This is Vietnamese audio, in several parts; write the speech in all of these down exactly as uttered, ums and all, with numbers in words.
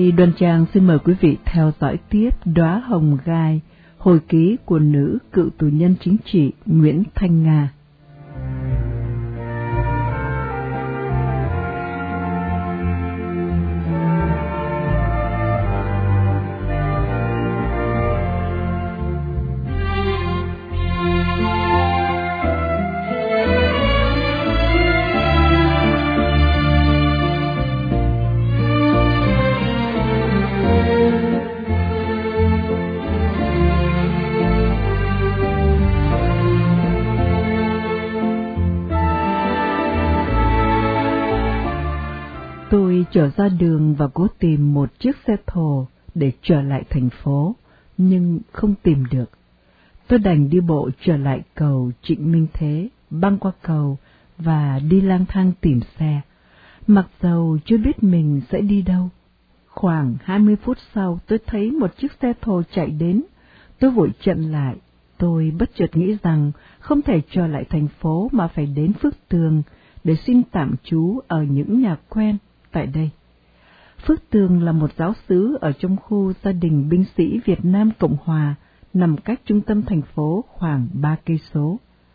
đây, Đoan Trang xin mời quý vị theo dõi tiếp Đóa Hồng Gai, hồi ký của nữ cựu tù nhân chính trị Nguyễn Thanh Nga. Tôi trở ra đường và cố tìm một chiếc xe thồ để trở lại thành phố, nhưng không tìm được. Tôi đành đi bộ trở lại cầu Trịnh Minh Thế, băng qua cầu và đi lang thang tìm xe, mặc dầu chưa biết mình sẽ đi đâu. Khoảng hai mươi phút sau, tôi thấy một chiếc xe thồ chạy đến. Tôi vội chặn lại. Tôi bất chợt nghĩ rằng không thể trở lại thành phố mà phải đến Phước Tường để xin tạm trú ở những nhà quen tại đây. Phước Tường là một giáo xứ ở trong khu gia đình binh sĩ Việt Nam Cộng Hòa, nằm cách trung tâm thành phố khoảng ba cây số.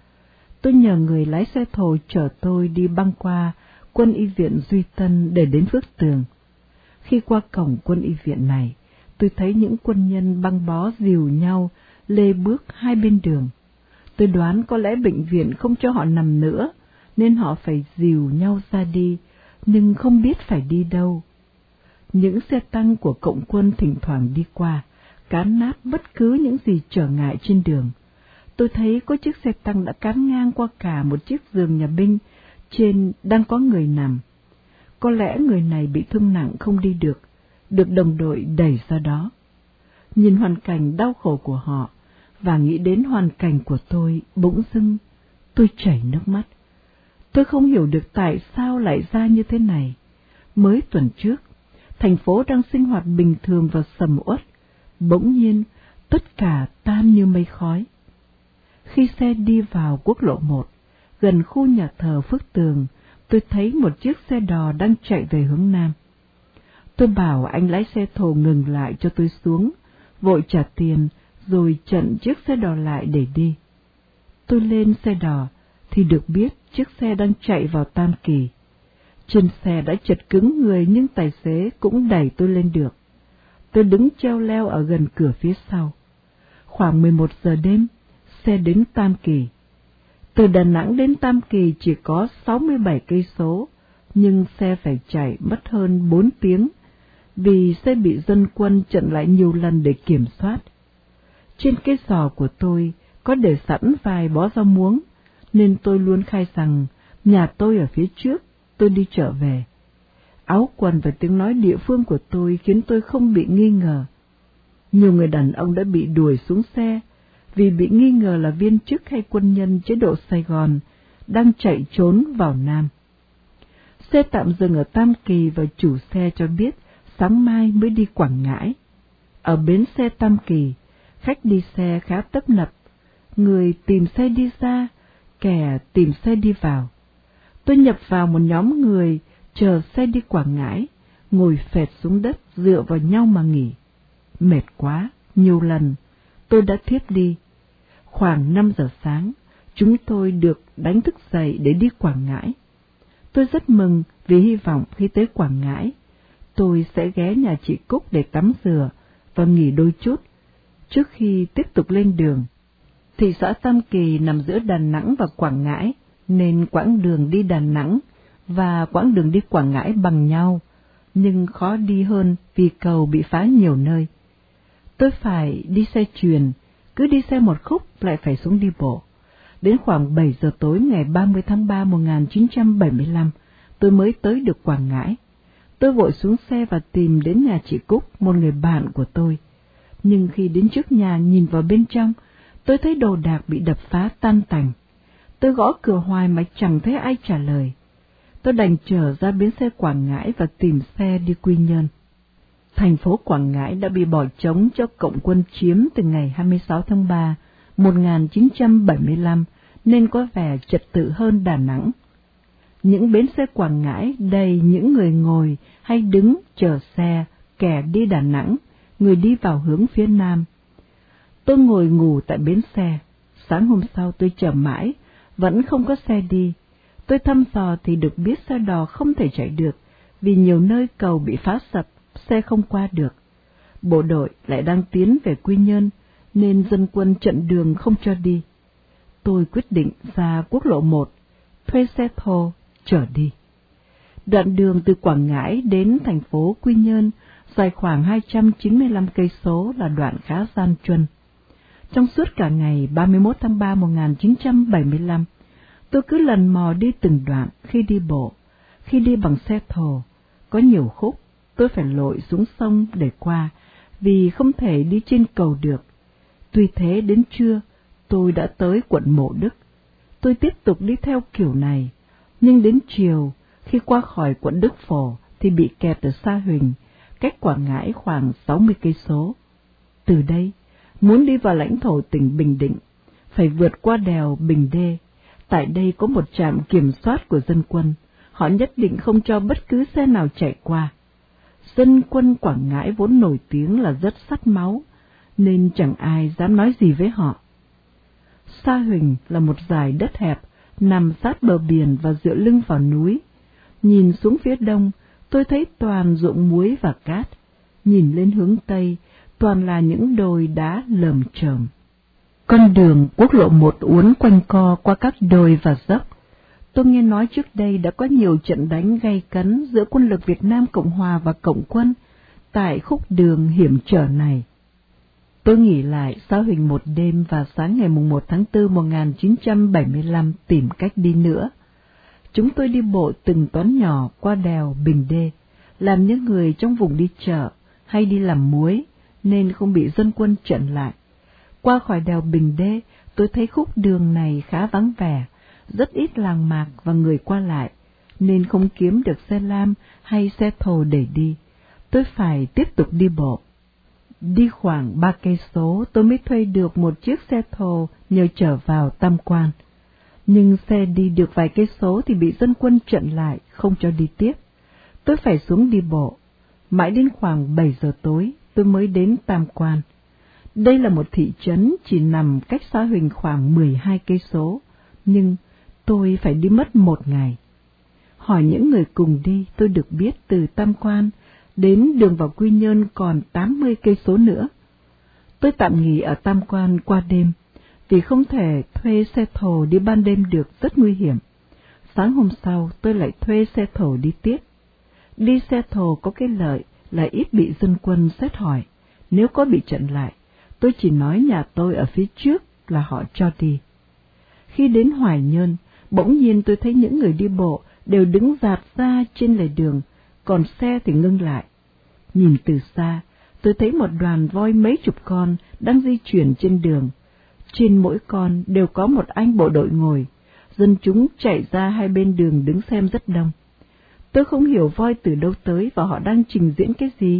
Tôi nhờ người lái xe thồ chở tôi đi băng qua quân y viện Duy Tân để đến Phước Tường. Khi qua cổng quân y viện này, tôi thấy những quân nhân băng bó dìu nhau lê bước hai bên đường. Tôi đoán có lẽ bệnh viện không cho họ nằm nữa, nên họ phải dìu nhau ra đi, nhưng không biết phải đi đâu. Những xe tăng của cộng quân thỉnh thoảng đi qua, cán nát bất cứ những gì trở ngại trên đường. Tôi thấy có chiếc xe tăng đã cán ngang qua cả một chiếc giường nhà binh, trên đang có người nằm. Có lẽ người này bị thương nặng không đi được, được đồng đội đẩy ra đó. Nhìn hoàn cảnh đau khổ của họ, và nghĩ đến hoàn cảnh của tôi, bỗng dưng tôi chảy nước mắt. Tôi không hiểu được tại sao lại ra như thế này. Mới tuần trước, thành phố đang sinh hoạt bình thường và sầm uất, bỗng nhiên tất cả tan như mây khói. Khi xe đi vào quốc lộ một, gần khu nhà thờ Phước Tường, tôi thấy một chiếc xe đò đang chạy về hướng nam. Tôi bảo anh lái xe thồ ngừng lại cho tôi xuống, vội trả tiền, rồi chặn chiếc xe đò lại để đi. Tôi lên xe đò, thì được biết chiếc xe đang chạy vào Tam Kỳ. Trên xe đã chật cứng người nhưng tài xế cũng đẩy tôi lên được. Tôi đứng treo leo ở gần cửa phía sau. Khoảng mười một giờ đêm, xe đến Tam Kỳ. Từ Đà Nẵng đến Tam Kỳ chỉ có sáu mươi bảy cây số, nhưng xe phải chạy mất hơn bốn tiếng, vì xe bị dân quân chặn lại nhiều lần để kiểm soát. Trên cái giò của tôi có để sẵn vài bó rau muống, nên tôi luôn khai rằng nhà tôi ở phía trước, tôi đi trở về. Áo quần và tiếng nói địa phương của tôi khiến tôi không bị nghi ngờ. Nhiều người đàn ông đã bị đuổi xuống xe vì bị nghi ngờ là viên chức hay quân nhân chế độ Sài Gòn đang chạy trốn vào Nam. Xe tạm dừng ở Tam Kỳ và chủ xe cho biết sáng mai mới đi Quảng Ngãi. Ở bến xe Tam Kỳ, khách đi xe khá tấp nập, người tìm xe đi ra, kẻ tìm xe đi vào. Tôi nhập vào một nhóm người chờ xe đi Quảng Ngãi, ngồi phệt xuống đất dựa vào nhau mà nghỉ. Mệt quá, nhiều lần, tôi đã thiếp đi. Khoảng năm giờ sáng, chúng tôi được đánh thức dậy để đi Quảng Ngãi. Tôi rất mừng vì hy vọng khi tới Quảng Ngãi, tôi sẽ ghé nhà chị Cúc để tắm rửa và nghỉ đôi chút, trước khi tiếp tục lên đường. Thị xã Tam Kỳ nằm giữa Đà Nẵng và Quảng Ngãi, nên quãng đường đi Đà Nẵng và quãng đường đi Quảng Ngãi bằng nhau, nhưng khó đi hơn vì cầu bị phá nhiều nơi. Tôi phải đi xe chuyền, cứ đi xe một khúc lại phải xuống đi bộ. Đến khoảng bảy giờ tối ngày ba mươi tháng ba năm một nghìn chín trăm bảy mươi lăm, tôi mới tới được Quảng Ngãi. Tôi vội xuống xe và tìm đến nhà chị Cúc, một người bạn của tôi. Nhưng khi đến trước nhà nhìn vào bên trong, tôi thấy đồ đạc bị đập phá tan tành. Tôi gõ cửa hoài mà chẳng thấy ai trả lời. Tôi đành trở ra bến xe Quảng Ngãi và tìm xe đi Quy Nhơn. Thành phố Quảng Ngãi đã bị bỏ trống cho cộng quân chiếm từ ngày hai mươi sáu tháng ba năm một nghìn chín trăm bảy mươi lăm, nên có vẻ trật tự hơn Đà Nẵng. Những bến xe Quảng Ngãi đầy những người ngồi hay đứng chờ xe, kẻ đi Đà Nẵng, người đi vào hướng phía Nam. Tôi ngồi ngủ tại bến xe, sáng hôm sau tôi chờ mãi, vẫn không có xe đi. Tôi thăm dò thì được biết xe đò không thể chạy được, vì nhiều nơi cầu bị phá sập, xe không qua được. Bộ đội lại đang tiến về Quy Nhơn, nên dân quân chặn đường không cho đi. Tôi quyết định ra quốc lộ một, thuê xe thô, chở đi. Đoạn đường từ Quảng Ngãi đến thành phố Quy Nhơn dài khoảng hai trăm chín mươi lăm cây số là đoạn khá gian truân. Trong suốt cả ngày ba mươi mốt tháng ba năm một nghìn chín trăm bảy mươi lăm, tôi cứ lần mò đi từng đoạn, khi đi bộ, khi đi bằng xe thồ. Có nhiều khúc tôi phải lội xuống sông để qua, vì không thể đi trên cầu được. Tuy thế đến trưa, tôi đã tới quận Mộ Đức. Tôi tiếp tục đi theo kiểu này, nhưng đến chiều, khi qua khỏi quận Đức Phổ thì bị kẹt ở Sa Huỳnh, cách Quảng Ngãi khoảng sáu mươi cây số. Từ đây, muốn đi vào lãnh thổ tỉnh Bình Định, phải vượt qua đèo Bình Đê. Tại đây có một trạm kiểm soát của dân quân, họ nhất định không cho bất cứ xe nào chạy qua. Dân quân Quảng Ngãi vốn nổi tiếng là rất sắt máu, nên chẳng ai dám nói gì với họ. Sa Huỳnh là một dải đất hẹp, nằm sát bờ biển và dựa lưng vào núi. Nhìn xuống phía đông, tôi thấy toàn ruộng muối và cát. Nhìn lên hướng tây, toàn là những đồi đá lởm chởm. Con đường quốc lộ một uốn quanh co qua các đồi và dốc. Tôi nghe nói trước đây đã có nhiều trận đánh gay cấn giữa quân lực Việt Nam Cộng Hòa và Cộng quân tại khúc đường hiểm trở này. Tôi nghỉ lại Sa Huỳnh một đêm và sáng ngày mùng một tháng tư năm một nghìn chín trăm bảy mươi lăm tìm cách đi nữa. Chúng tôi đi bộ từng toán nhỏ qua đèo Bình Đê, làm những người trong vùng đi chợ hay đi làm muối, nên không bị dân quân chặn lại. Qua khỏi đèo Bình Đê, tôi thấy khúc đường này khá vắng vẻ, rất ít làng mạc và người qua lại, nên không kiếm được xe lam hay xe thồ để đi. Tôi phải tiếp tục đi bộ. Đi khoảng ba cây số tôi mới thuê được một chiếc xe thồ nhờ chở vào Tam Quan. Nhưng xe đi được vài cây số thì bị dân quân chặn lại, không cho đi tiếp. Tôi phải xuống đi bộ. Mãi đến khoảng bảy giờ tối tôi mới đến Tam Quan. Đây là một thị trấn chỉ nằm cách Sa Huỳnh khoảng mười hai cây số, nhưng tôi phải đi mất một ngày. Hỏi những người cùng đi, tôi được biết từ Tam Quan đến đường vào Quy Nhơn còn tám mươi cây số nữa. Tôi tạm nghỉ ở Tam Quan qua đêm, vì không thể thuê xe thồ đi ban đêm được, rất nguy hiểm. Sáng hôm sau tôi lại thuê xe thồ đi tiếp. Đi xe thồ có cái lợi là ít bị dân quân xét hỏi. Nếu có bị chặn lại, tôi chỉ nói nhà tôi ở phía trước là họ cho đi. Khi đến Hoài Nhơn, bỗng nhiên tôi thấy những người đi bộ đều đứng rạt ra trên lề đường, còn xe thì ngưng lại. Nhìn từ xa, tôi thấy một đoàn voi mấy chục con đang di chuyển trên đường. Trên mỗi con đều có một anh bộ đội ngồi, dân chúng chạy ra hai bên đường đứng xem rất đông. Tôi không hiểu voi từ đâu tới và họ đang trình diễn cái gì.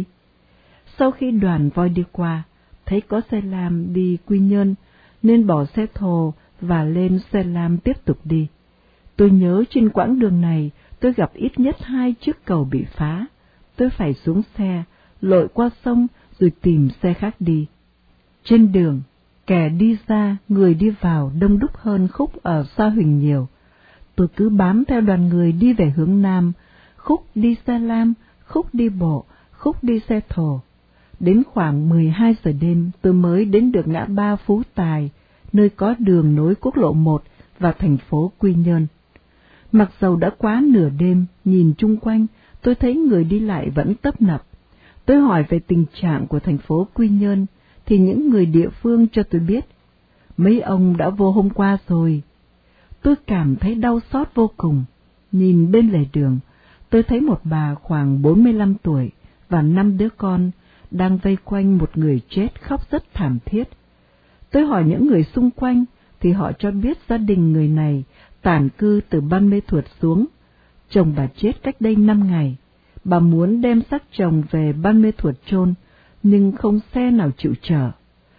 Sau khi đoàn voi đi qua, thấy có xe lam đi Quy Nhơn, nên bỏ xe thồ và lên xe lam tiếp tục đi. Tôi nhớ trên quãng đường này, tôi gặp ít nhất hai chiếc cầu bị phá. Tôi phải xuống xe, lội qua sông rồi tìm xe khác đi. Trên đường, kẻ đi ra, người đi vào đông đúc hơn khúc ở Sa Huỳnh nhiều. Tôi cứ bám theo đoàn người đi về hướng Nam, khúc đi xe lam, khúc đi bộ, khúc đi xe thồ. Đến khoảng mười hai giờ đêm tôi mới đến được ngã ba Phú Tài, nơi có đường nối quốc lộ một và thành phố Quy Nhơn. Mặc dầu đã quá nửa đêm, nhìn chung quanh, tôi thấy người đi lại vẫn tấp nập. Tôi hỏi về tình trạng của thành phố Quy Nhơn, thì những người địa phương cho tôi biết, mấy ông đã vô hôm qua rồi. Tôi cảm thấy đau xót vô cùng. Nhìn bên lề đường, tôi thấy một bà khoảng bốn mươi lăm tuổi và năm đứa con đang vây quanh một người chết khóc rất thảm thiết. Tôi hỏi những người xung quanh, thì họ cho biết gia đình người này tản cư từ Ban Mê Thuột xuống. Chồng bà chết cách đây năm ngày. Bà muốn đem xác chồng về Ban Mê Thuột chôn, nhưng không xe nào chịu chở.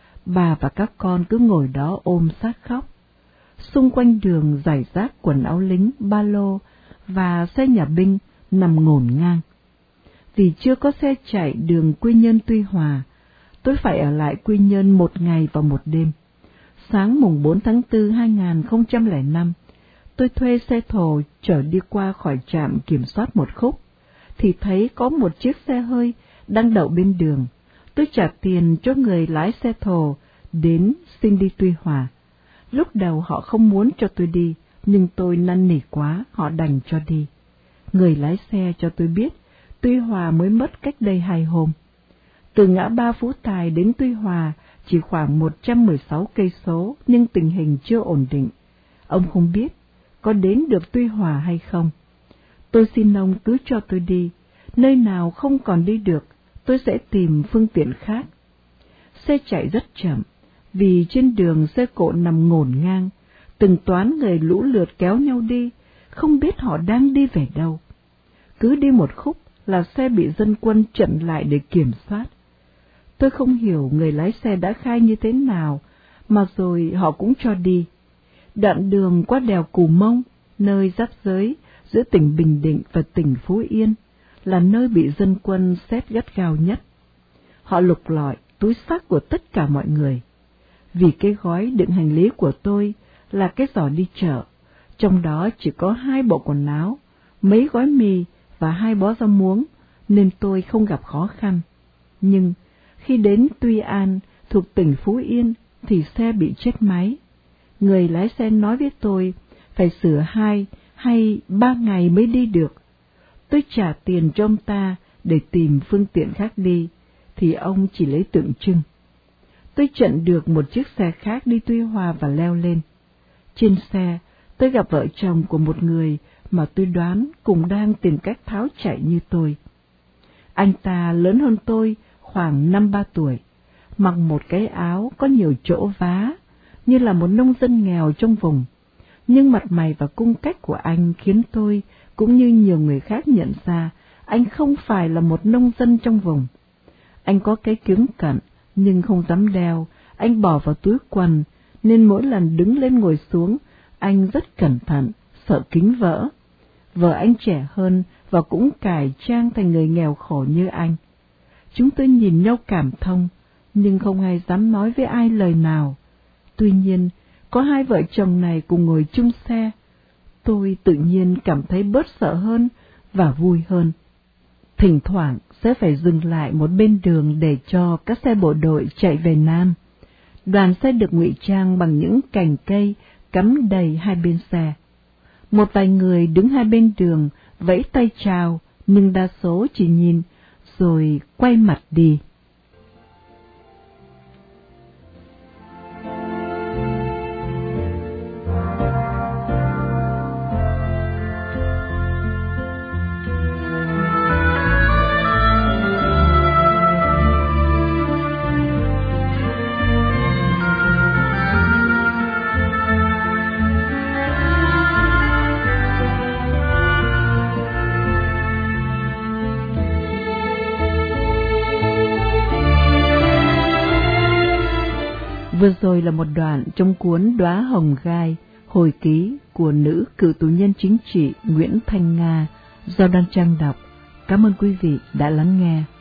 Bà và các con cứ ngồi đó ôm xác khóc. Xung quanh đường rải rác quần áo lính, ba lô và xe nhà binh nằm ngổn ngang. Vì chưa có xe chạy đường Quy Nhơn Tuy Hòa, tôi phải ở lại Quy Nhơn một ngày và một đêm. Sáng mùng bốn tháng tư hai nghìn không trăm lẻ năm, tôi thuê xe thồ chở đi qua khỏi trạm kiểm soát một khúc, thì thấy có một chiếc xe hơi đang đậu bên đường. Tôi trả tiền cho người lái xe thồ đến xin đi Tuy Hòa. Lúc đầu họ không muốn cho tôi đi, nhưng tôi năn nỉ quá, họ đành cho đi. Người lái xe cho tôi biết Tuy Hòa mới mất cách đây hai hôm. Từ ngã ba Phú Tài đến Tuy Hòa chỉ khoảng một trăm mười sáu cây số, nhưng tình hình chưa ổn định. Ông không biết có đến được Tuy Hòa hay không. Tôi xin ông cứ cho tôi đi, nơi nào không còn đi được, tôi sẽ tìm phương tiện khác. Xe chạy rất chậm, vì trên đường xe cộ nằm ngổn ngang, từng toán người lũ lượt kéo nhau đi, không biết họ đang đi về đâu. Cứ đi một khúc là xe bị dân quân chặn lại để kiểm soát. Tôi không hiểu người lái xe đã khai như thế nào, mà rồi họ cũng cho đi. Đoạn đường qua đèo Cù Mông, nơi giáp giới giữa tỉnh Bình Định và tỉnh Phú Yên, là nơi bị dân quân xét gắt gao nhất. Họ lục lọi túi xách của tất cả mọi người. Vì cái gói đựng hành lý của tôi là cái giỏ đi chợ, trong đó chỉ có hai bộ quần áo, mấy gói mì và hai bó rau muống, nên tôi không gặp khó khăn. Nhưng khi đến Tuy An thuộc tỉnh Phú Yên thì xe bị chết máy. Người lái xe nói với tôi phải sửa hai hay ba ngày mới đi được. Tôi trả tiền cho ông ta để tìm phương tiện khác đi, thì ông chỉ lấy tượng trưng. Tôi chặn được một chiếc xe khác đi Tuy Hòa và leo lên. Trên xe, tôi gặp vợ chồng của một người mà tôi đoán cũng đang tìm cách tháo chạy như tôi. Anh ta lớn hơn tôi khoảng năm ba tuổi, mặc một cái áo có nhiều chỗ vá, như là một nông dân nghèo trong vùng. Nhưng mặt mày và cung cách của anh khiến tôi, cũng như nhiều người khác nhận ra, anh không phải là một nông dân trong vùng. Anh có cái kiếng cận, nhưng không dám đeo, anh bỏ vào túi quần, nên mỗi lần đứng lên ngồi xuống, anh rất cẩn thận, sợ kính vỡ. Vợ anh trẻ hơn và cũng cải trang thành người nghèo khổ như anh. Chúng tôi nhìn nhau cảm thông, nhưng không ai dám nói với ai lời nào. Tuy nhiên, có hai vợ chồng này cùng ngồi chung xe, tôi tự nhiên cảm thấy bớt sợ hơn và vui hơn. Thỉnh thoảng sẽ phải dừng lại một bên đường để cho các xe bộ đội chạy về Nam. Đoàn xe được ngụy trang bằng những cành cây cắm đầy hai bên xe. Một vài người đứng hai bên đường vẫy tay chào, nhưng đa số chỉ nhìn rồi quay mặt đi. Vừa rồi là một đoạn trong cuốn Đóa Hồng Gai, hồi ký của nữ cựu tù nhân chính trị Nguyễn Thanh Nga do Đoan Trang đọc. Cảm ơn quý vị đã lắng nghe.